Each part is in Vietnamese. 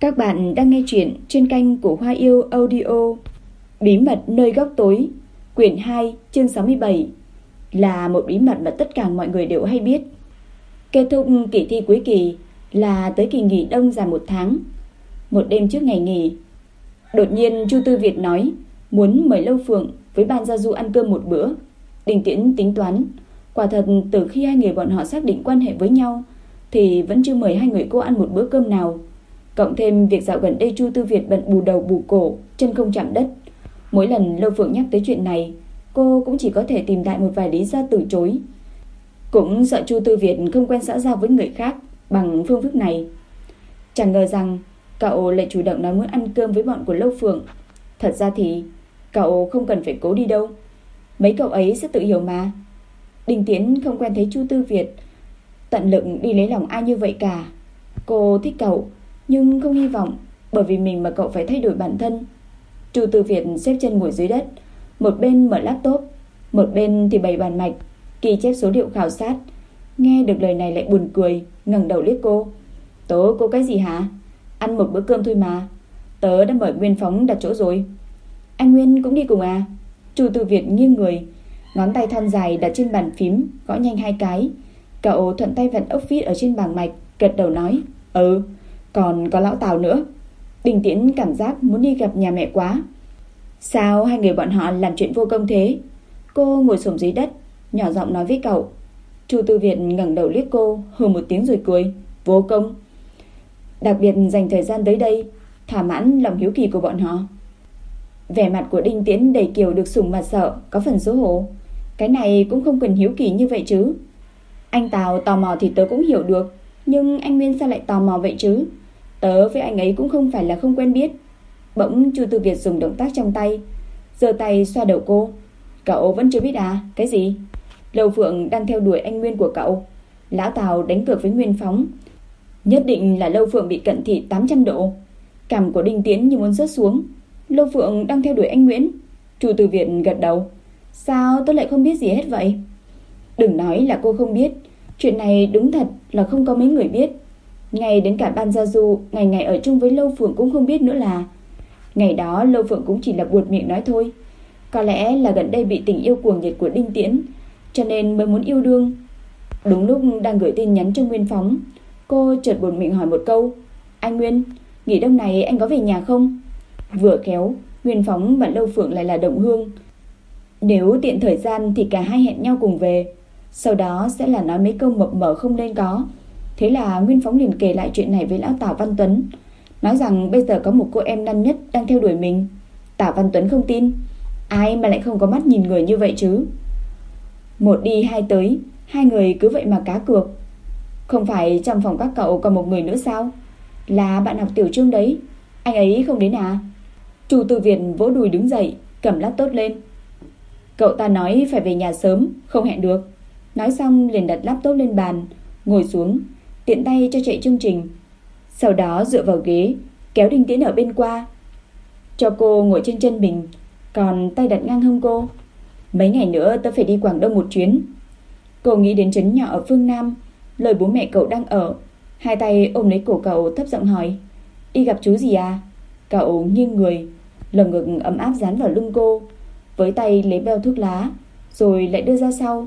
Các bạn đang nghe chuyện trên kênh của Hoa Yêu Audio. Bí mật nơi góc tối, quyển 2, chương 67. Là một bí mật mà tất cả mọi người đều hay biết. Kết thúc kỳ thi cuối kỳ là tới kỳ nghỉ đông dài 1 tháng. Một đêm trước ngày nghỉ, đột nhiên Chu Tư Việt nói muốn mời Lâu Phượng với Ban Gia Du ăn cơm một bữa. Đình Tiễn tính toán, quả thật từ khi hai người bọn họ xác định quan hệ với nhau thì vẫn chưa mời hai người cô ăn một bữa cơm nào. Cộng thêm việc dạo gần đây Chu Tư Việt bận bù đầu bù cổ, chân không chạm đất. Mỗi lần Lâu Phượng nhắc tới chuyện này, cô cũng chỉ có thể tìm đại một vài lý do từ chối. Cũng sợ Chu Tư Việt không quen xã giao với người khác bằng phương thức này. Chẳng ngờ rằng cậu lại chủ động nói muốn ăn cơm với bọn của Lâu Phượng. Thật ra thì cậu không cần phải cố đi đâu, mấy cậu ấy sẽ tự hiểu mà. Đình Tiễn không quen thấy Chu Tư Việt tận lực đi lấy lòng ai như vậy cả. Cô thích cậu nhưng không hy vọng bởi vì mình mà cậu phải thay đổi bản thân. Chu Tư Việt xếp chân ngồi dưới đất, một bên mở laptop, một bên thì bày bàn mạch ghi chép số liệu khảo sát. Nghe được lời này lại buồn cười, ngẩng đầu liếc cô. Tớ cô cái gì hả? Ăn một bữa cơm thôi mà. Tớ đã mời Nguyên Phóng đặt chỗ rồi. Anh Nguyên cũng đi cùng à? Chu Tư Việt nghiêng người, ngón tay thon dài đặt trên bàn phím, gõ nhanh 2 cái. Cậu thuận tay vặn ốc vít ở trên bảng mạch, gật đầu nói: "Ừ, còn có lão Tào nữa." Đình Tiễn cảm giác muốn đi gặp nhà mẹ quá. Sao hai người bọn họ làm chuyện vô công thế? Cô ngồi xổm dưới đất, nhỏ giọng nói với cậu. Chu Tư Việt ngẩng đầu liếc cô, hừ một tiếng rồi cười. Vô công? Đặc biệt dành thời gian tới đây thỏa mãn lòng hiếu kỳ của bọn họ. Vẻ mặt của Đinh Tiễn đầy kiểu được sủng mà sợ, có phần xấu hổ. Cái này cũng không cần hiếu kỳ như vậy chứ. Anh Tào tò mò thì tớ cũng hiểu được, nhưng anh Nguyên sao lại tò mò vậy chứ? Tớ với anh ấy cũng không phải là không quen biết. Bỗng Chu Tư Việt dùng động tác trong tay, giơ tay xoa đầu cô. Cậu vẫn chưa biết à? Cái gì? Lâu Phượng đang theo đuổi anh Nguyên của cậu. Lão Tào đánh cược với Nguyên Phóng. Nhất định là Lâu Phượng bị cận thị 800 độ. Cằm của Đinh Tiễn như muốn rớt xuống. Lâu Phượng đang theo đuổi anh Nguyễn? Chu Tư Việt gật đầu. Sao tôi lại không biết gì hết vậy? Đừng nói là cô không biết. Chuyện này đúng thật là không có mấy người biết. Ngay đến cả Ban Gia Du ngày ngày ở chung với Lâu Phượng cũng không biết nữa là. Ngày đó Lâu Phượng cũng chỉ là buột miệng nói thôi. Có lẽ là gần đây bị tình yêu cuồng nhiệt của Đinh Tiễn, cho nên mới muốn yêu đương. Đúng lúc đang gửi tin nhắn cho Nguyên Phóng, cô chợt buột miệng hỏi một câu. Anh Nguyên, nghỉ đông này anh có về nhà không? Vừa khéo Nguyên Phóng và Lâu Phượng lại là đồng hương. Nếu tiện thời gian thì cả hai hẹn nhau cùng về. Sau đó sẽ là nói mấy câu mập mờ không nên có. Thế là Nguyên Phóng liền kể lại chuyện này với lão Tào Văn Tuấn, nói rằng bây giờ có một cô em năm nhất đang theo đuổi mình. Tào Văn Tuấn không tin. Ai mà lại không có mắt nhìn người như vậy chứ? Một đi hai tới, hai người cứ vậy mà cá cược. Không phải trong phòng các cậu còn một người nữa sao? Là bạn học tiểu Trương đấy. Anh ấy không đến à? Chu Tư Việt vỗ đùi đứng dậy, cầm laptop lên. Cậu ta nói phải về nhà sớm, không hẹn được. Nói xong liền đặt laptop lên bàn, ngồi xuống, tiện tay cho chạy chương trình. Sau đó dựa vào ghế, kéo Đinh Tiễn ở bên qua, cho cô ngồi trên chân mình, còn tay đặt ngang hông cô. Mấy ngày nữa tớ phải đi Quảng Đông một chuyến. Cô nghĩ đến trấn nhỏ ở phương Nam, lời bố mẹ cậu đang ở. Hai tay ôm lấy cổ cậu, thấp giọng hỏi. Đi gặp chú gì à? Cậu nghiêng người, lồng ngực ấm áp dán vào lưng cô, với tay lấy bao thuốc lá, rồi lại đưa ra sau.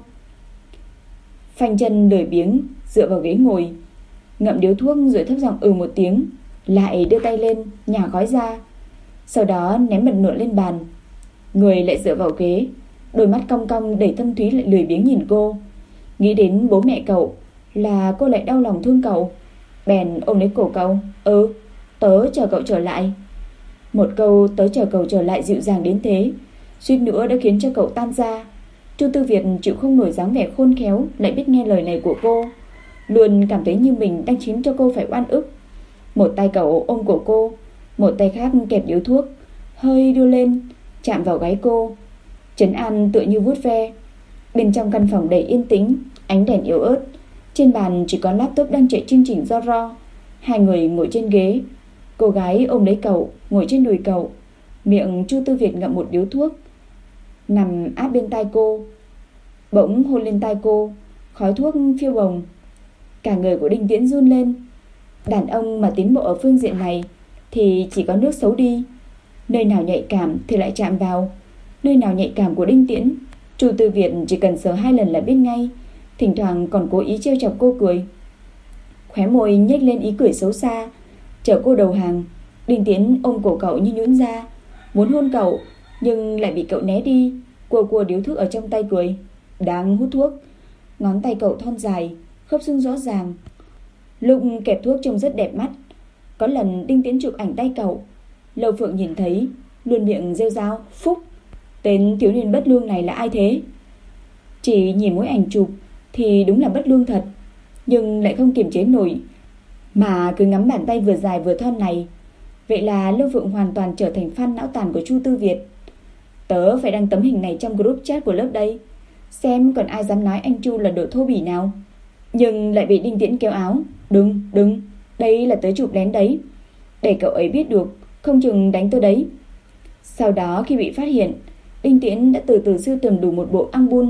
Phanh chân lười biếng dựa vào ghế ngồi, ngậm điếu thuốc rồi thấp giọng một tiếng, lại đưa tay lên nhả gói ra, sau đó ném bật nửa lên bàn. Người lại dựa vào ghế, đôi mắt cong cong đầy thâm thúy lại lười biếng nhìn cô. Nghĩ đến bố mẹ cậu là cô lại đau lòng thương cậu, bèn ôm lấy cổ cậu. Tớ chờ cậu trở lại. Một câu tớ chờ cậu trở lại dịu dàng đến thế, suýt nữa đã khiến cho cậu tan ra. Chu Tư Việt chịu không nổi dáng vẻ khôn khéo lại biết nghe lời này của cô, luôn cảm thấy như mình đang khiến cho cô phải oan ức. Một tay cậu ôm cổ cô, một tay khác kẹp điếu thuốc, hơi đưa lên chạm vào gáy cô, trấn an tựa như vuốt ve. Bên trong căn phòng đầy yên tĩnh, ánh đèn yếu ớt, trên bàn chỉ có laptop đang chạy chương trình do ro. Hai người ngồi trên ghế, cô gái ôm lấy cậu, ngồi trên đùi cậu, miệng Chu Tư Việt ngậm một điếu thuốc, nằm áp bên tai cô, bỗng hôn lên tai cô, khói thuốc phiêu bồng. Cả người của Đinh Tiễn run lên. Đàn ông mà tiến bộ ở phương diện này thì chỉ có nước xấu đi. Nơi nào nhạy cảm thì lại chạm vào. Nơi nào nhạy cảm của Đinh Tiễn, Chu Tư Việt chỉ cần sờ 2 lần là biết ngay. Thỉnh thoảng còn cố ý trêu chọc cô cười. Khóe môi nhếch lên ý cười xấu xa. Chờ cô đầu hàng, Đinh Tiễn ôm cổ cậu như nhũn ra, muốn hôn cậu nhưng lại bị cậu né đi. Cua điếu thuốc ở trong tay cười. Đang hút thuốc. Ngón tay cậu thon dài, khớp xương rõ ràng. Lúc kẹp thuốc trông rất đẹp mắt. Có lần Đinh Tiễn chụp ảnh tay cậu, Lâu Phượng nhìn thấy, luôn miệng rêu rao. Phúc, tên thiếu niên bất lương này là ai thế? Chỉ nhìn mỗi ảnh chụp thì đúng là bất lương thật, nhưng lại không kiềm chế nổi mà cứ ngắm bàn tay vừa dài vừa thon này. Vậy là Lâu Phượng hoàn toàn trở thành fan não tàn của Chu Tư Việt. Tớ phải đăng tấm hình này trong group chat của lớp đây, xem còn ai dám nói anh Chu là đồ thô bỉ nào. Nhưng lại bị Đinh Tiễn kéo áo. Đừng, đây là tớ chụp lén đấy, để cậu ấy biết được, không chừng đánh tớ đấy. Sau đó khi bị phát hiện, Đinh Tiễn đã từ từ sưu tầm đủ một bộ album,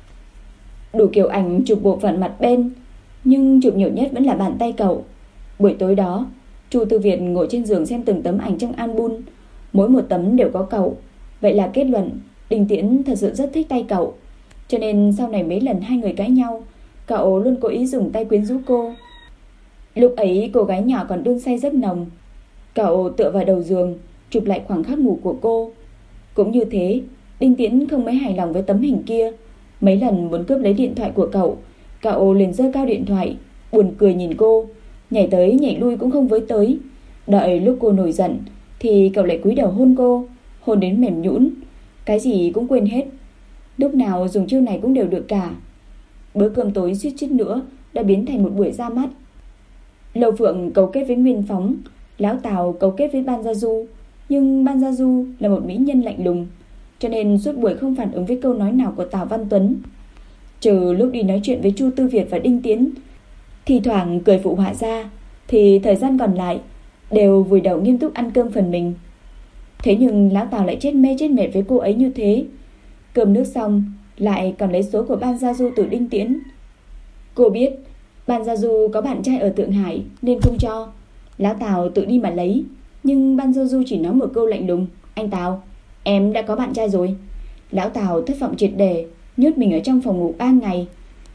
đủ kiểu ảnh chụp bộ phận mặt bên, nhưng chụp nhiều nhất vẫn là bàn tay cậu. Buổi tối đó, Chu Tư Việt ngồi trên giường xem từng tấm ảnh trong album, mỗi một tấm đều có cậu. Vậy là kết luận, Đinh Tiễn thật sự rất thích tay cậu. Cho nên sau này mấy lần hai người cãi nhau, cậu luôn cố ý dùng tay quyến rũ cô. Lúc ấy cô gái nhỏ còn đương say giấc nồng, cậu tựa vào đầu giường, chụp lại khoảng khắc ngủ của cô. Cũng như thế, Đinh Tiễn không mấy hài lòng với tấm hình kia. Mấy lần muốn cướp lấy điện thoại của cậu liền giơ cao điện thoại, buồn cười nhìn cô, nhảy tới nhảy lui cũng không với tới. Đợi lúc cô nổi giận thì cậu lại cúi đầu hôn cô, hôn đến mềm nhũn, cái gì cũng quên hết. Lúc nào dùng chiêu này cũng đều được cả. Bữa cơm tối suýt chút nữa đã biến thành một buổi ra mắt. Lâu Phượng cấu kết với Nguyên Phóng, Lão Tào cấu kết với Ban Gia Du. Nhưng Ban Gia Du là một mỹ nhân lạnh lùng, cho nên suốt buổi không phản ứng với câu nói nào của Tào Văn Tuấn. Trừ lúc đi nói chuyện với Chu Tư Việt và Đinh Tiễn, thì thoảng cười phụ họa ra, thì thời gian còn lại đều vùi đầu nghiêm túc ăn cơm phần mình. Thế nhưng Lão Tào lại chết mê chết mệt với cô ấy như thế. Cơm nước xong lại còn lấy số của Ban Gia Du từ Đinh Tiễn. Cô biết Ban Gia Du có bạn trai ở Thượng Hải nên không cho. Lão Tào tự đi mà lấy. Nhưng Ban Gia Du chỉ nói một câu lạnh lùng: Anh Tào, em đã có bạn trai rồi. Lão Tào thất vọng triệt để, nhốt mình ở trong phòng ngủ 3 ngày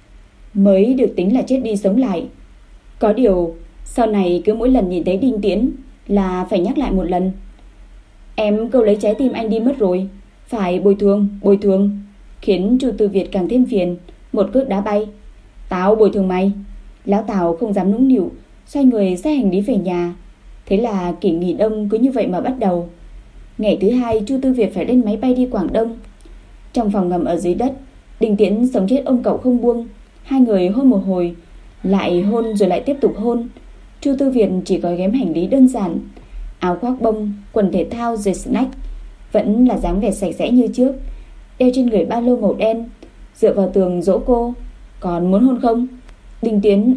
mới được tính là chết đi sống lại. Có điều sau này cứ mỗi lần nhìn thấy Đinh Tiễn là phải nhắc lại một lần: Em câu lấy trái tim anh đi mất rồi, phải bồi thường. Khiến Chu Tư Việt càng thêm phiền, một cước đá bay. Tao bồi thường mày. Lão Tào không dám nũng nịu, xoay người xách hành lý về nhà. Thế là kỳ nghỉ đông cứ như vậy mà bắt đầu. Ngày thứ 2 Chu Tư Việt phải lên máy bay đi Quảng Đông. Trong phòng ngầm ở dưới đất, Đinh Tiễn sống chết ôm cậu không buông. Hai người hôn một hồi, lại hôn rồi lại tiếp tục hôn. Chu Tư Việt chỉ có ghém hành lý đơn giản, áo khoác bông, quần thể thao rồi snack, vẫn là dáng vẻ sạch sẽ như trước, đeo trên người ba lô màu đen, dựa vào tường dỗ cô: Còn muốn hôn không? Đinh Tiễn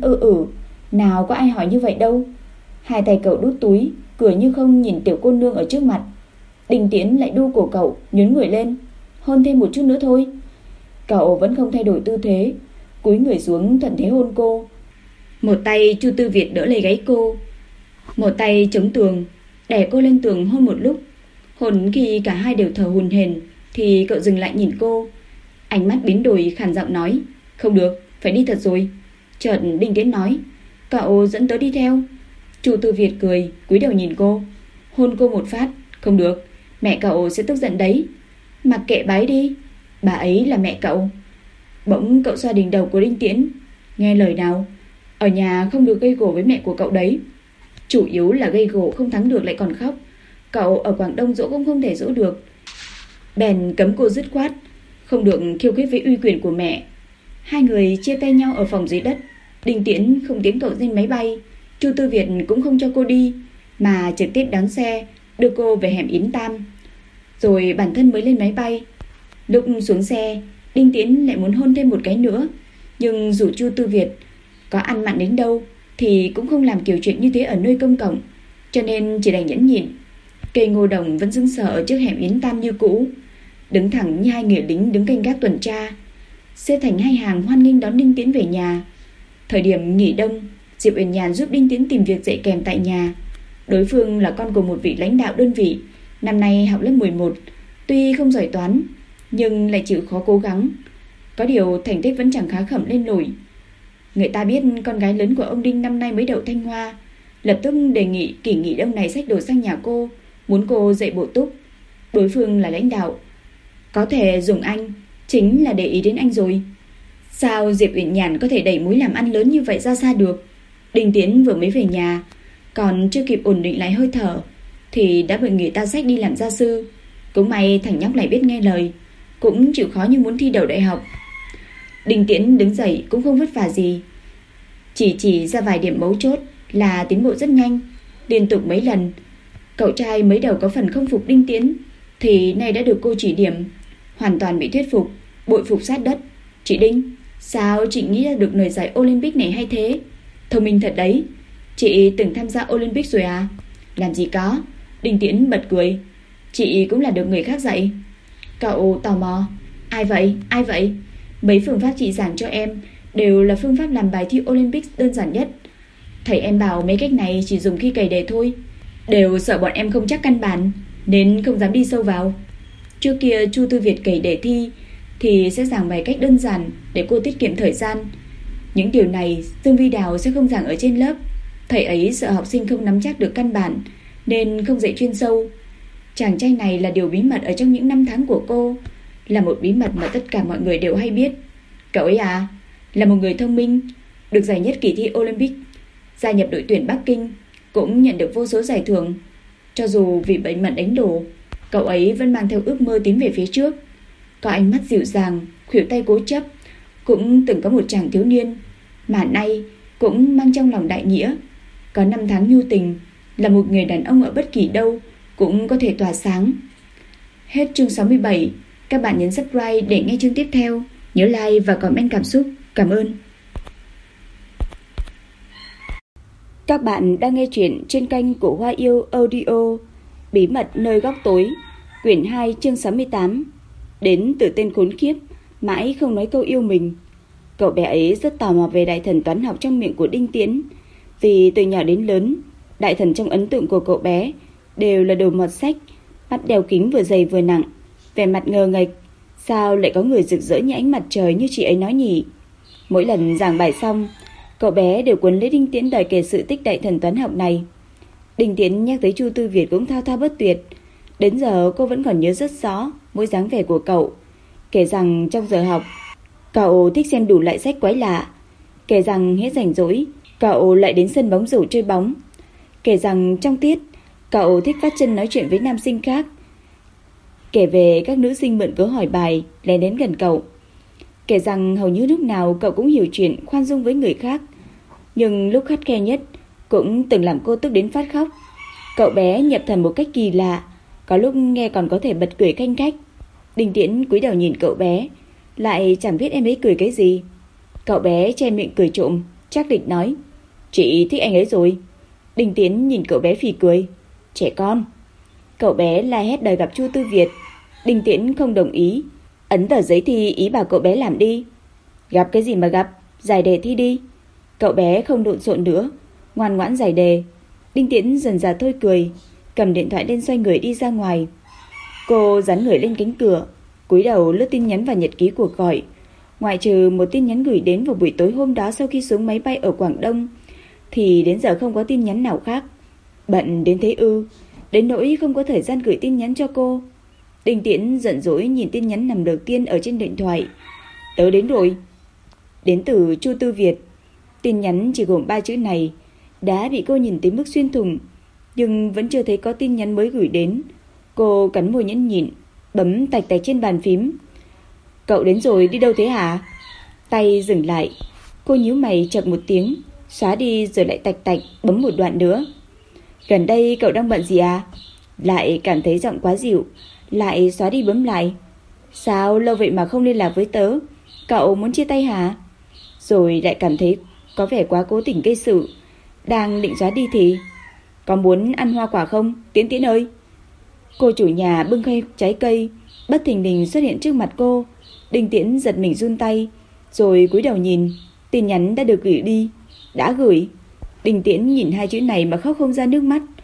nào có ai hỏi như vậy đâu. Hai tay cậu đút túi, cười như không nhìn tiểu cô nương ở trước mặt. Đinh Tiễn lại đu cổ cậu, nhún người lên: Hôn thêm một chút nữa thôi. Cậu vẫn không thay đổi tư thế, cúi người xuống thuận thế hôn cô. Một tay Chu Tư Việt đỡ lấy gáy cô, một tay chống tường, đè cô lên tường hôn một lúc. Hôn khi cả hai đều thở hổn hển thì cậu dừng lại nhìn cô, ánh mắt biến đổi, khàn giọng nói: Không được, phải đi thật rồi. Chợt Đinh Tiễn nói: Cậu dẫn tớ đi theo. Chu Tư Việt cười, cúi đầu nhìn cô, hôn cô một phát: Không được, mẹ cậu sẽ tức giận đấy. Mặc kệ bà ấy đi, bà ấy là mẹ cậu. Bỗng cậu xoa đỉnh đầu của Đinh Tiễn: Nghe lời nào, ở nhà không được gây gổ với mẹ của cậu đấy. Chủ yếu là gây gổ không thắng được lại còn khóc. Cậu ở Quảng Đông dỗ cũng không thể dỗ được. Bèn cấm cô dứt khoát, không được khiêu khích với uy quyền của mẹ. Hai người chia tay nhau ở phòng dưới đất. Đinh Tiễn không tiễn cậu lên máy bay, Chu Tư Việt cũng không cho cô đi, mà trực tiếp đón xe đưa cô về hẻm Yến Tam, rồi bản thân mới lên máy bay. Lúc xuống xe, Đinh Tiễn lại muốn hôn thêm một cái nữa, nhưng dù Chu Tư Việt có ăn mặn đến đâu thì cũng không làm kiểu chuyện như thế ở nơi công cộng, cho nên chỉ đành nhẫn nhịn. Cây ngô đồng vẫn sững sờ ở trước hẻm Yến Tam như cũ, đứng thẳng như hai người lính đứng canh gác tuần tra, xếp thành hai hàng hoan nghênh đón Đinh Tiễn về nhà. Thời điểm nghỉ đông, Diệp Uyển Nhàn giúp Đinh Tiễn tìm việc dạy kèm tại nhà. Đối phương là con của một vị lãnh đạo đơn vị, năm nay học lớp 11, tuy không giỏi toán nhưng lại chịu khó cố gắng. Có điều thành tích vẫn chẳng khá khẩm lên nổi. Người ta biết con gái lớn của ông Đinh năm nay mới đậu Thanh Hoa, lập tức đề nghị kỳ nghỉ đông này xách đồ sang nhà cô, muốn cô dạy bổ túc. Đối phương là lãnh đạo, có thể dùng anh, chính là để ý đến anh rồi. Sao Diệp Uyển Nhàn có thể đẩy mối làm ăn lớn như vậy ra xa được? Đinh Tiến vừa mới về nhà, còn chưa kịp ổn định lại hơi thở thì đã bị người ta xách đi làm gia sư. Cũng may thằng nhóc này biết nghe lời, cũng chịu khó như muốn thi đậu đại học. Đinh Tiến đứng dậy cũng không vất vả gì, chỉ ra vài điểm mấu chốt là tiến bộ rất nhanh, liên tục mấy lần. Cậu trai mới đầu có phần không phục Đinh Tiến, thì nay đã được cô chỉ điểm, hoàn toàn bị thuyết phục, bội phục sát đất. Chị Đinh, sao chị nghĩ ra được lời giải Olympic này hay thế? Thông minh thật đấy. Chị từng tham gia Olympic rồi à? Làm gì có. Đinh Tiến bật cười. Chị cũng là được người khác dạy. Cậu tò mò. Ai vậy? Ai vậy? Mấy phương pháp chị giảng cho em đều là phương pháp làm bài thi Olympic đơn giản nhất. Thầy em bảo mấy cách này chỉ dùng khi cày đề thôi, đều sợ bọn em không chắc căn bản nên không dám đi sâu vào. Trước kia Chu Tư Việt cày đề thi thì sẽ giảng bài cách đơn giản để cô tiết kiệm thời gian. Những điều này Dương Vi Đào sẽ không giảng ở trên lớp. Thầy ấy sợ học sinh không nắm chắc được căn bản nên không dạy chuyên sâu. Chàng trai này là điều bí mật ở trong những năm tháng của cô, là một bí mật mà tất cả mọi người đều hay biết. Cậu ấy à, là một người thông minh, được giải nhất kỳ thi Olympic, gia nhập đội tuyển Bắc Kinh, cũng nhận được vô số giải thưởng. Cho dù vì bệnh mật đánh đổ, cậu ấy vẫn mang theo ước mơ tiến về phía trước. Có ánh mắt dịu dàng, khuỷu tay cố chấp. Cũng từng có một chàng thiếu niên mà nay cũng mang trong lòng đại nghĩa, có năm tháng nhu tình, là một người đàn ông ở bất kỳ đâu cũng có thể tỏa sáng. Hết chương 67. Các bạn nhấn subscribe để nghe chương tiếp theo. Nhớ like và comment cảm xúc. Cảm ơn. Các bạn đang nghe chuyện trên kênh của Hoa Yêu Audio. Bí mật nơi góc tối, quyển 2 chương 68. Đến từ tên khốn kiếp, mãi không nói câu yêu mình. Cậu bé ấy rất tò mò về đại thần toán học trong miệng của Đinh Tiến, vì từ nhỏ đến lớn, đại thần trong ấn tượng của cậu bé đều là đồ mọt sách, mắt đeo kính vừa dày vừa nặng, vẻ mặt ngờ nghệch. Sao lại có người rực rỡ như ánh mặt trời như chị ấy nói nhỉ? Mỗi lần giảng bài xong, cậu bé đều quấn lấy Đinh Tiến đòi kể sự tích đại thần toán học này. Đinh Tiến nhắc tới Chu Tư Việt cũng thao thao bất tuyệt. Đến giờ cô vẫn còn nhớ rất rõ mỗi dáng vẻ của cậu. Kể rằng trong giờ học, cậu thích xem đủ loại sách quái lạ. Kể rằng hết rảnh rỗi, cậu lại đến sân bóng rổ chơi bóng. Kể rằng trong tiết, cậu thích vắt chân nói chuyện với nam sinh khác. Kể về các nữ sinh mượn cớ hỏi bài lén đến gần cậu. Kể rằng hầu như lúc nào cậu cũng hiểu chuyện, khoan dung với người khác. Nhưng lúc khắt khe nhất cũng từng làm cô tức đến phát khóc. Cậu bé nhập thần một cách kỳ lạ, có lúc nghe còn có thể bật cười khanh khách. Đinh Tiễn cúi đầu nhìn cậu bé, lại chẳng biết em ấy cười cái gì. Cậu bé che miệng cười trộm, chắc định nói: Chị thích anh ấy rồi. Đinh Tiễn nhìn cậu bé phì cười: Trẻ con. Cậu bé la hét đòi gặp Chu Tư Việt. Đinh Tiễn không đồng ý, ấn tờ giấy thi ý bảo cậu bé làm đi. Gặp cái gì mà gặp, giải đề thi đi. Cậu bé không lộn xộn nữa, ngoan ngoãn giải đề. Đinh Tiễn dần dà thôi cười, cầm điện thoại lên xoay người đi ra ngoài. Cô dán người lên cánh cửa, cúi đầu lướt tin nhắn và nhật ký cuộc gọi. Ngoại trừ một tin nhắn gửi đến vào buổi tối hôm đó sau khi xuống máy bay ở Quảng Đông, thì đến giờ không có tin nhắn nào khác. Bận đến thế ư, đến nỗi không có thời gian gửi tin nhắn cho cô. Đinh Tiễn giận dỗi nhìn tin nhắn nằm đầu tiên ở trên điện thoại. Tớ đến rồi. Đến từ Chu Tư Việt. Tin nhắn chỉ gồm 3 chữ này đã bị cô nhìn tới mức xuyên thủng, nhưng vẫn chưa thấy có tin nhắn mới gửi đến. Cô cắn môi nhẫn nhịn, bấm tạch tạch trên bàn phím. Cậu đến rồi, đi đâu thế hả? Tay dừng lại, cô nhíu mày chật một tiếng, xóa đi rồi lại tạch tạch bấm một đoạn nữa. Gần đây cậu đang bận gì à? Lại cảm thấy giọng quá dịu, lại xóa đi bấm lại. Sao lâu vậy mà không liên lạc với tớ? Cậu muốn chia tay hả? Rồi lại cảm thấy có vẻ quá cố tình gây sự, đang định xóa đi thì: Có muốn ăn hoa quả không, Tiến Tiến ơi? Cô chủ nhà bưng khay trái cây bất thình lình xuất hiện trước mặt cô. Đinh Tiễn giật mình run tay, rồi cúi đầu nhìn. Tin nhắn đã được gửi đi. Đã gửi. Đinh Tiễn nhìn 2 chữ này mà khóc không ra nước mắt.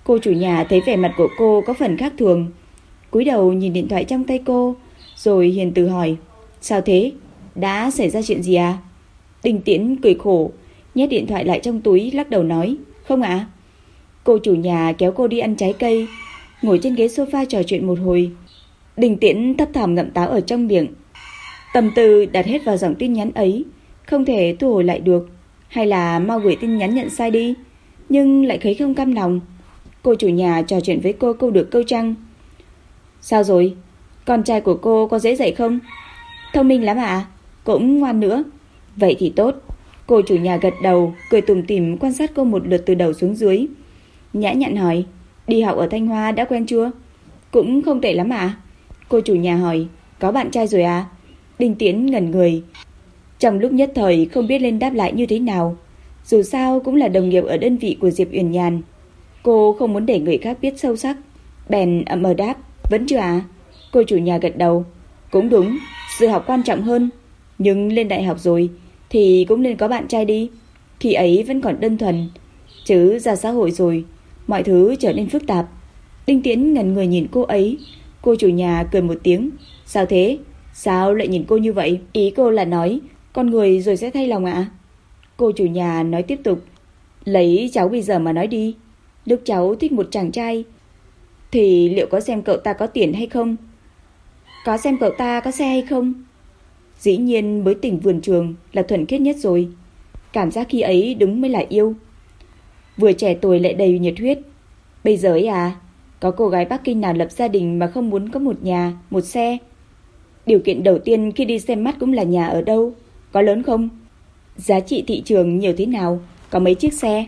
Cô chủ nhà thấy vẻ mặt của cô có phần khác thường, cúi đầu nhìn điện thoại trong tay cô, rồi hiền từ hỏi: Sao thế? Đã xảy ra chuyện gì à? Đinh Tiễn cười khổ, nhét điện thoại lại trong túi, lắc đầu nói: Không ạ. Cô chủ nhà kéo cô đi ăn trái cây, ngồi trên ghế sofa trò chuyện một hồi. Đinh Tiễn thấp thỏm ngậm táo ở trong miệng, tâm tư đặt hết vào dòng tin nhắn ấy, không thể thu hồi lại được. Hay là mau gửi tin nhắn nhận sai đi, nhưng lại thấy không cam lòng. Cô chủ nhà trò chuyện với cô câu được câu trăng. Sao rồi? Con trai của cô có dễ dạy không? Thông minh lắm ạ, cũng ngoan nữa. Vậy thì tốt. Cô chủ nhà gật đầu, cười tủm tỉm quan sát cô một lượt từ đầu xuống dưới. Nhã nhặn hỏi: Đi học ở Thanh Hoa đã quen chưa? Cũng không tệ lắm ạ. Cô chủ nhà hỏi: Có bạn trai rồi à? Đinh Tiễn ngẩn người, trong lúc nhất thời không biết lên đáp lại như thế nào. Dù sao cũng là đồng nghiệp ở đơn vị của Diệp Uyển Nhàn. Cô không muốn để người khác biết sâu sắc, bèn ậm ờ đáp: Vẫn chưa à? Cô chủ nhà gật đầu. Cũng đúng, sự học quan trọng hơn. Nhưng lên đại học rồi thì cũng nên có bạn trai đi. Khi ấy vẫn còn đơn thuần, chứ ra xã hội rồi mọi thứ trở nên phức tạp. Đinh Tiễn ngẩn người nhìn cô ấy. Cô chủ nhà cười một tiếng. Sao thế? Sao lại nhìn cô như vậy? Ý cô là nói con người rồi sẽ thay lòng ạ? Cô chủ nhà nói tiếp tục: Lấy cháu bây giờ mà nói đi. Lúc cháu thích một chàng trai thì liệu có xem cậu ta có tiền hay không? Có xem cậu ta có xe hay không? Dĩ nhiên mới tình vườn trường là thuần khiết nhất rồi. Cảm giác khi ấy đúng mới là yêu. Vừa trẻ tuổi lại đầy nhiệt huyết. Bây giờ ấy à, có cô gái Bắc Kinh nào lập gia đình mà không muốn có một nhà, một xe? Điều kiện đầu tiên khi đi xem mắt cũng là nhà ở đâu, có lớn không? Giá trị thị trường nhiều thế nào, có mấy chiếc xe?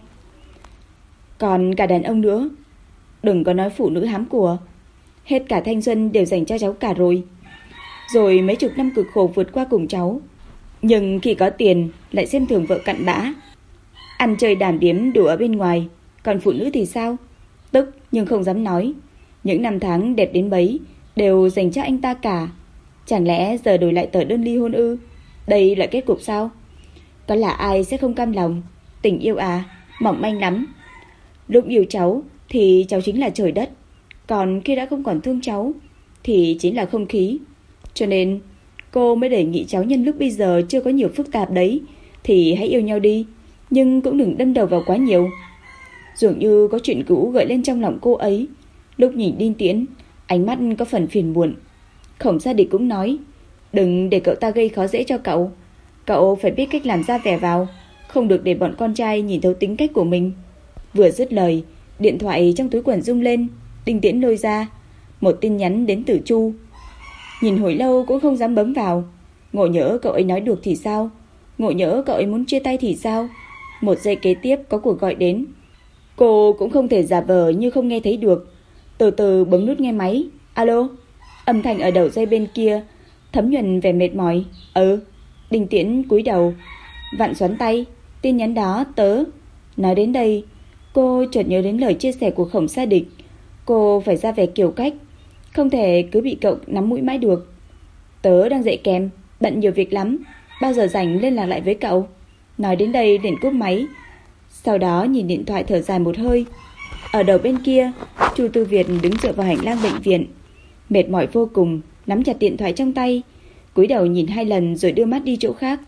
Còn cả đàn ông nữa. Đừng có nói phụ nữ hám của. Hết cả thanh xuân đều dành cho cháu cả rồi. Rồi mấy chục năm cực khổ vượt qua cùng cháu. Nhưng khi có tiền lại xem thường vợ cặn bã, ăn chơi đàn điếm đủ ở bên ngoài. Còn phụ nữ thì sao? Tức nhưng không dám nói. Những năm tháng đẹp đến bấy đều dành cho anh ta cả. Chẳng lẽ giờ đổi lại tờ đơn ly hôn ư? Đây là kết cục sao? Có là ai sẽ không cam lòng? Tình yêu à, mỏng manh lắm. Lúc yêu cháu thì cháu chính là trời đất, còn khi đã không còn thương cháu thì chính là không khí. Cho nên cô mới đề nghị cháu nhân lúc bây giờ chưa có nhiều phức tạp đấy thì hãy yêu nhau đi, nhưng cũng đừng đâm đầu vào quá nhiều. Dường như có chuyện cũ gợi lên trong lòng cô ấy. Lúc nhìn Đinh Tiễn, ánh mắt có phần phiền muộn. Khổng Sa Địch cũng nói: Đừng để cậu ta gây khó dễ cho cậu. Cậu phải biết cách làm ra vẻ vào, không được để bọn con trai nhìn thấu tính cách của mình. Vừa dứt lời, điện thoại trong túi quần rung lên. Đinh Tiễn lôi ra một tin nhắn đến từ Chu. Nhìn hồi lâu cũng không dám bấm vào. Ngộ nhỡ cậu ấy nói được thì sao? Ngộ nhỡ cậu ấy muốn chia tay thì sao? Một giây kế tiếp có cuộc gọi đến. Cô cũng không thể giả vờ như không nghe thấy được, từ từ bấm nút nghe máy. Alo. Âm thanh ở đầu dây bên kia thấm nhuần vẻ mệt mỏi. Đinh Tiễn cúi đầu, vặn xoắn tay. Tin nhắn đó tớ. Nói đến đây, cô chợt nhớ đến lời chia sẻ của Khổng Sa Địch. Cô phải ra vẻ kiểu cách, không thể cứ bị cậu nắm mũi mãi được. Tớ đang dạy kèm, bận nhiều việc lắm, bao giờ rảnh liên lạc lại với cậu. Nói đến đây liền cúp máy. Sau đó nhìn điện thoại thở dài một hơi. Ở đầu bên kia, Chu Tư Việt đứng dựa vào hành lang bệnh viện, mệt mỏi vô cùng, nắm chặt điện thoại trong tay, cúi đầu nhìn 2 lần rồi đưa mắt đi chỗ khác.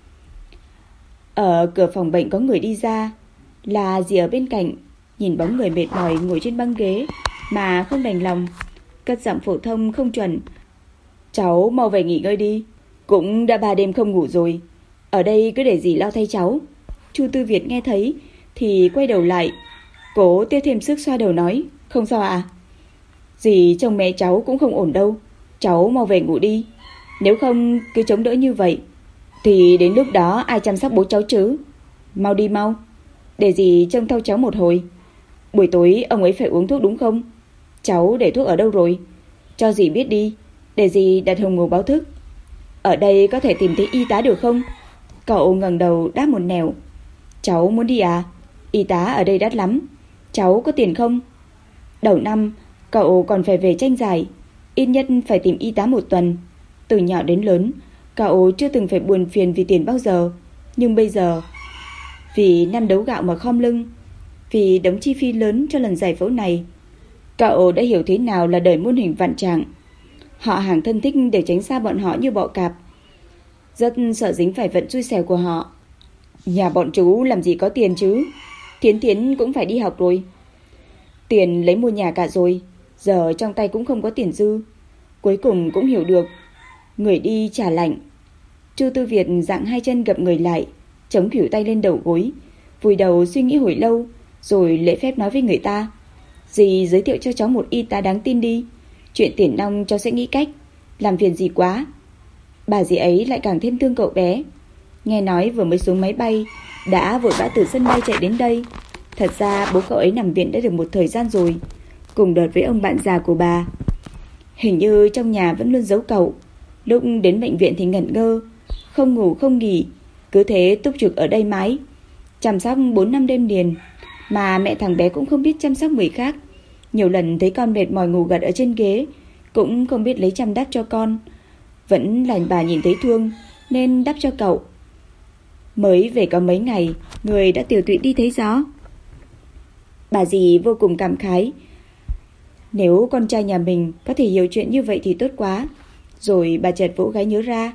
Ở cửa phòng bệnh có người đi ra, là dì ở bên cạnh, nhìn bóng người mệt mỏi ngồi trên băng ghế mà không đành lòng, cất giọng phổ thông không chuẩn: Cháu mau về nghỉ ngơi đi, cũng đã 3 đêm không ngủ rồi, ở đây cứ để dì lo thay cháu. Chu Tư Việt nghe thấy thì quay đầu lại, cố tiêu thêm sức xoa đầu nói: Không sao à? Dì trông mẹ cháu cũng không ổn đâu, cháu mau về ngủ đi. Nếu không cứ chống đỡ như vậy thì đến lúc đó ai chăm sóc bố cháu chứ? Mau đi mau, để dì trông theo cháu một hồi. Buổi tối ông ấy phải uống thuốc đúng không? Cháu để thuốc ở đâu rồi? Cho dì biết đi, để dì đặt Hồng Ngục báo thức. Ở đây có thể tìm thấy y tá được không? Cậu ngẩng đầu đáp một nẻo: Cháu muốn đi à? Y tá ở đây đắt lắm. Cháu có tiền không? Đầu năm cậu còn phải về tranh giải, ít nhất phải tìm y tá 1 tuần. Từ nhỏ đến lớn, cậu chưa từng phải buồn phiền vì tiền bao giờ. Nhưng bây giờ, vì năm đấu gạo mà khom lưng, Vì đóng chi phí lớn cho lần giải phẫu này, cậu đã hiểu thế nào là đời muôn hình vạn trạng. Họ hàng thân thích đều tránh xa bọn họ như bọ cạp, rất sợ dính phải vận xui xẻo của họ. Nhà bọn chú làm gì có tiền chứ? Thiến Thiến cũng phải đi học rồi. Tiền lấy mua nhà cả rồi, giờ trong tay cũng không có tiền dư. Cuối cùng cũng hiểu được người đi trả lạnh. Chu Tư Việt dạng hai chân gập người lại, chống khuỷu tay lên đầu gối, vùi đầu suy nghĩ hồi lâu, rồi lễ phép nói với người ta: "Dì giới thiệu cho cháu một y tá đáng tin đi. Chuyện tiền nong cháu sẽ nghĩ cách. Làm phiền dì quá." Bà dì ấy lại càng thêm thương cậu bé. Nghe nói vừa mới xuống máy bay đã vội vã từ sân bay chạy đến đây. Thật ra bố cậu ấy nằm viện đã được một thời gian rồi, cùng đợt với ông bạn già của bà. Hình như trong nhà vẫn luôn giấu cậu. Lúc đến bệnh viện thì ngẩn ngơ, không ngủ không nghỉ, cứ thế túc trực ở đây mãi, chăm sóc 4 năm đêm liền. Mà mẹ thằng bé cũng không biết chăm sóc người khác. Nhiều lần thấy con mệt mỏi ngủ gật ở trên ghế, cũng không biết lấy chăn đắp cho con. Vẫn là bà nhìn thấy thương nên đắp cho cậu. Mới về có mấy ngày, người đã tiều tụy đi thấy rõ. Bà dì vô cùng cảm khái. Nếu con trai nhà mình có thể hiểu chuyện như vậy thì tốt quá. Rồi bà chợt vỗ gáy nhớ ra,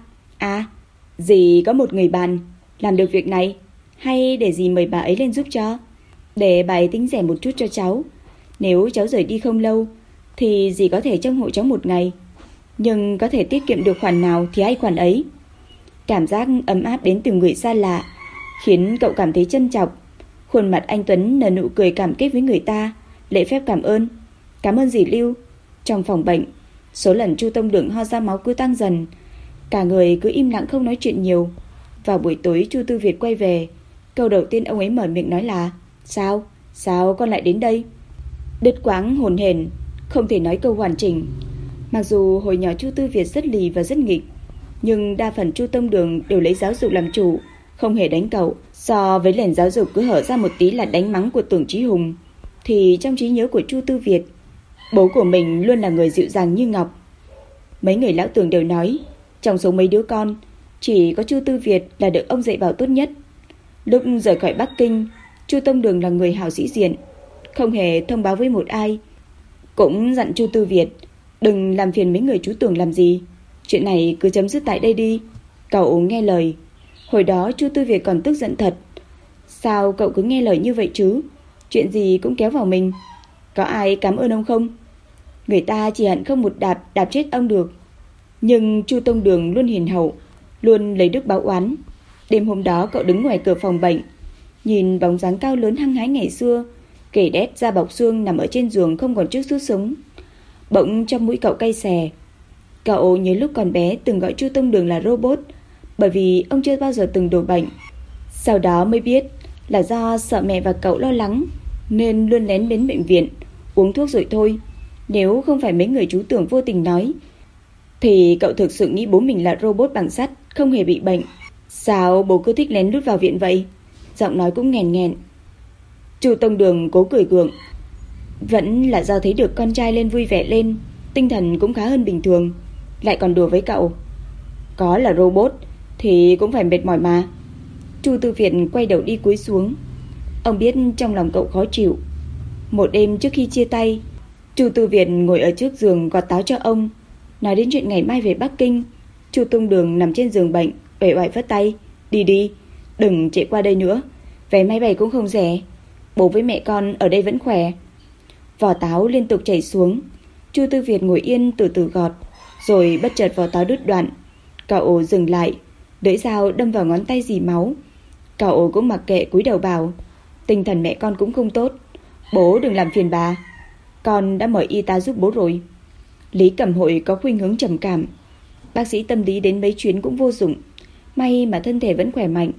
dì có một người bạn làm được việc này, hay để dì mời bà ấy lên giúp cho, để bà ấy tính rẻ một chút cho cháu. Nếu cháu rời đi không lâu thì dì có thể trông hộ cháu một ngày, nhưng có thể tiết kiệm được khoản nào thì hãy khoản ấy. Cảm giác ấm áp đến từ người xa lạ khiến cậu cảm thấy trân trọng. Khuôn mặt anh Tuấn nở nụ cười cảm kích với người ta, lễ phép cảm ơn. Cảm ơn dì Lưu. Trong phòng bệnh, số lần Chu Tông Đường ho ra máu cứ tăng dần. Cả người cứ im lặng không nói chuyện nhiều. Vào buổi tối Chu Tư Việt quay về, câu đầu tiên ông ấy mở miệng nói là: Sao con lại đến đây? Đứt quãng hồn hển, không thể nói câu hoàn chỉnh. Mặc dù hồi nhỏ Chu Tư Việt rất lì và rất nghịch, nhưng đa phần Chu Tông Đường đều lấy giáo dục làm chủ, không hề đánh cậu. So với nền giáo dục cứ hở ra một tí là đánh mắng của Tưởng Chí Hùng, thì trong trí nhớ của Chu Tư Việt, bố của mình luôn là người dịu dàng như ngọc. Mấy người lão Tưởng đều nói, trong số mấy đứa con, chỉ có Chu Tư Việt là được ông dạy bảo tốt nhất. Lúc rời khỏi Bắc Kinh, Chu Tông Đường là người hảo sĩ diện, không hề thông báo với một ai. Cũng dặn Chu Tư Việt đừng làm phiền mấy người chú Tưởng làm gì. Chuyện này cứ chấm dứt tại đây đi, cậu nghe lời. Hồi đó Chu Tư Việt còn tức giận thật. Sao cậu cứ nghe lời như vậy chứ? Chuyện gì cũng kéo vào mình. Có ai cảm ơn ông không? Người ta chỉ hận không một đạp chết ông được. Nhưng Chu Tông Đường luôn hiền hậu, luôn lấy đức báo oán. Đêm hôm đó cậu đứng ngoài cửa phòng bệnh, nhìn bóng dáng cao lớn hăng hái ngày xưa, kể đét da bọc xương nằm ở trên giường không còn chút sức sống. Bỗng trong mũi cậu cay xè. Cậu nhớ lúc còn bé từng gọi Chu Tông Đường là robot, bởi vì ông chưa bao giờ từng đổ bệnh. Sau đó mới biết là do sợ mẹ và cậu lo lắng nên luôn lén đến bệnh viện uống thuốc rồi thôi. Nếu không phải mấy người chú Tưởng vô tình nói thì cậu thực sự nghĩ bố mình là robot bằng sắt, không hề bị bệnh. Sao bố cứ thích lén lút vào viện vậy? Giọng nói cũng nghèn nghẹn. Chu Tông Đường cố cười gượng. Vẫn là do thấy được con trai lên vui vẻ lên, tinh thần cũng khá hơn bình thường, lại còn đùa với cậu. Có là robot thì cũng phải mệt mỏi mà. Chu Tư Việt quay đầu đi cúi xuống. Ông biết trong lòng cậu khó chịu. Một đêm trước khi chia tay, Chu Tư Việt ngồi ở trước giường gọt táo cho ông, nói đến chuyện ngày mai về Bắc Kinh. Chu Tông Đường nằm trên giường bệnh, uể oải phất tay. Đi, đừng chạy qua đây nữa, vé máy bay cũng không rẻ. Bố với mẹ con ở đây vẫn khỏe. Vỏ táo liên tục chảy xuống. Chu Tư Việt ngồi yên từ từ gọt, rồi bất chợt vỏ táo đứt đoạn. Cậu dừng lại, lưỡi dao đâm vào ngón tay dì máu. Cậu cũng mặc kệ cúi đầu bảo, tinh thần mẹ con cũng không tốt, bố đừng làm phiền bà. Con đã mời y tá giúp bố rồi. Lý Cẩm Hội có khuynh hướng trầm cảm, bác sĩ tâm lý đến mấy chuyến cũng vô dụng. May mà thân thể vẫn khỏe mạnh.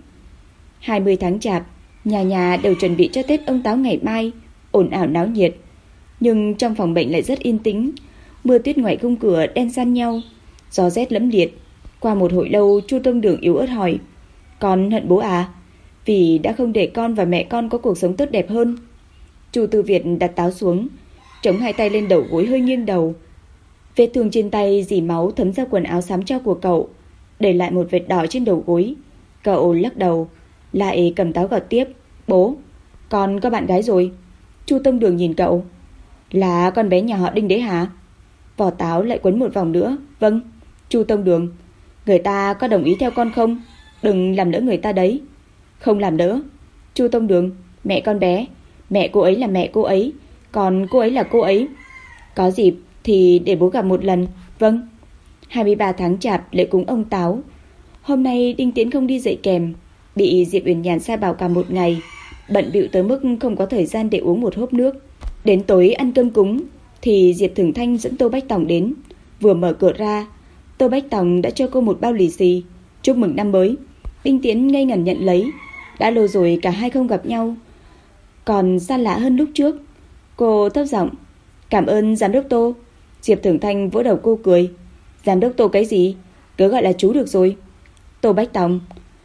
20 tháng Chạp, nhà nhà đều chuẩn bị cho Tết ông Táo ngày mai, ồn ào náo nhiệt. Nhưng trong phòng bệnh lại rất yên tĩnh. Mưa tuyết ngoài khung cửa đen san nhau, gió rét lẫm liệt. Qua một hồi lâu, Chu Tông Đường yếu ớt hỏi, con hận bố à? Vì đã không để con và mẹ con có cuộc sống tốt đẹp hơn. Chu Tư Việt đặt táo xuống, chống hai tay lên đầu gối hơi nghiêng đầu. Vết thương trên tay dì máu thấm ra quần áo xám cho của cậu, để lại một vệt đỏ trên đầu gối. Cậu lắc đầu, lại cầm táo gọt tiếp. Bố. Con có bạn gái rồi. Chu Tông Đường nhìn cậu. Là con bé nhà họ Đinh đấy hả? Vỏ táo lại quấn một vòng nữa. Vâng. Chu Tông Đường, người ta có đồng ý theo con không? Đừng làm lỡ người ta đấy. Không làm lỡ. Chu Tông Đường, mẹ con bé, mẹ cô ấy là mẹ cô ấy, còn cô ấy là cô ấy. Có dịp thì để bố gặp một lần. Vâng. 23 tháng Chạp lễ cúng ông Táo. Hôm nay Đinh Tiễn không đi dạy kèm, bị Diệp Uyển Nhàn sai bảo cả một ngày, bận bịu tới mức không có thời gian để uống một hớp nước. Đến tối ăn cơm cúng thì Diệp Thường Thanh dẫn Tô Bách Tòng đến. Vừa mở cửa ra, Tô Bách Tòng đã cho cô một bao lì xì chúc mừng năm mới. Đinh Tiễn ngây ngẩn nhận lấy. Đã lâu rồi cả hai không gặp nhau, còn xa lạ hơn lúc trước. Cô thấp giọng, cảm ơn giám đốc Tô. Diệp Thường Thanh vỗ đầu cô cười. Giám đốc Tô cái gì, cứ gọi là chú được rồi. Tô Bách Tòng,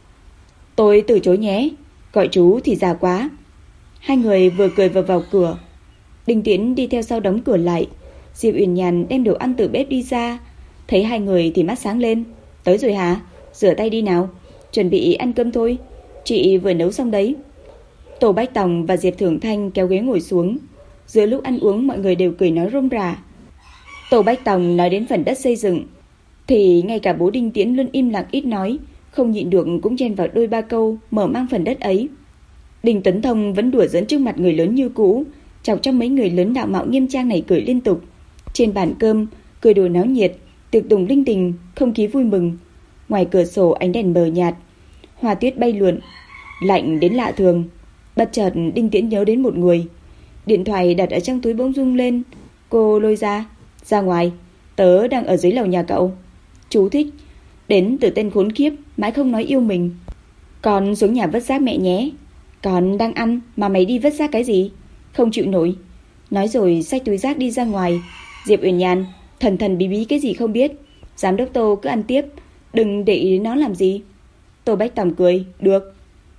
tôi từ chối nhé, gọi chú thì già quá. Hai người vừa cười vừa vào cửa. Đinh Tiễn đi theo sau đóng cửa lại. Diệp Uyển Nhàn đem đồ ăn từ bếp đi ra, thấy hai người thì mắt sáng lên. Tới rồi hả? Rửa tay đi nào, chuẩn bị ăn cơm thôi, chị vừa nấu xong đấy. Tô Bách Tòng và Diệp Thường Thanh kéo ghế ngồi xuống. Giữa lúc ăn uống mọi người đều cười nói rôm rả. Tô Bách Tòng nói đến phần đất xây dựng thì ngay cả bố Đinh Tiễn luôn im lặng ít nói, không nhịn được cũng chen vào đôi ba câu mở mang phần đất ấy. Đinh Tuấn Thông vẫn đùa giỡn trước mặt người lớn như cũ, chọc cho mấy người lớn đạo mạo nghiêm trang này cười liên tục. Trên bàn cơm cười đùa náo nhiệt, tiệc tùng linh đình, không khí vui mừng. Ngoài cửa sổ ánh đèn mờ nhạt, hoa tuyết bay lượn, lạnh đến lạ thường. Bất chợt Đinh Tiễn nhớ đến một người. Điện thoại đặt ở trong túi bỗng rung lên. Cô lôi ra ngoài, tớ đang ở dưới lầu nhà cậu. Chú thích, đến từ tên khốn kiếp mãi không nói yêu mình. Con xuống nhà vứt rác mẹ nhé. Con đang ăn mà mày đi vứt rác cái gì? Không chịu nổi. Nói rồi xách túi rác đi ra ngoài. Diệp Uyển Nhàn thần thần bí bí cái gì không biết. Giám đốc Tô cứ ăn tiếp, đừng để ý đến nó làm gì. Tô Bách Tòng cười, được.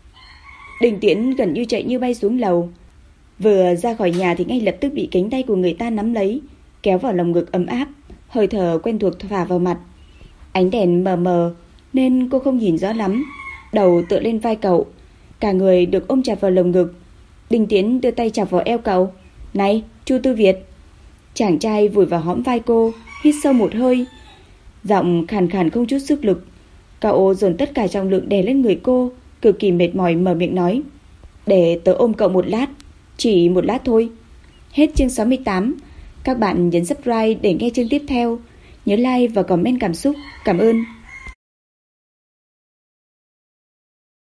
Đinh Tiễn gần như chạy như bay xuống lầu. Vừa ra khỏi nhà thì ngay lập tức bị cánh tay của người ta nắm lấy, kéo vào lòng ngực ấm áp. Hơi thở quen thuộc phả vào mặt. Ánh đèn mờ mờ nên cô không nhìn rõ lắm. Đầu tựa lên vai cậu, cả người được ôm chặt vào lồng ngực. Đinh Tiễn đưa tay chọc vào eo cậu. Này, Chu Tư Việt. Chàng trai vùi vào hõm vai cô, hít sâu một hơi, giọng khàn khàn không chút sức lực. Cậu dồn tất cả trọng lượng đè lên người cô, cực kỳ mệt mỏi mở miệng nói. Để tớ ôm cậu một lát, chỉ một lát thôi. Hết chương 68. Các bạn nhấn subscribe để nghe chương tiếp theo. Nhớ like và comment cảm xúc. Cảm ơn.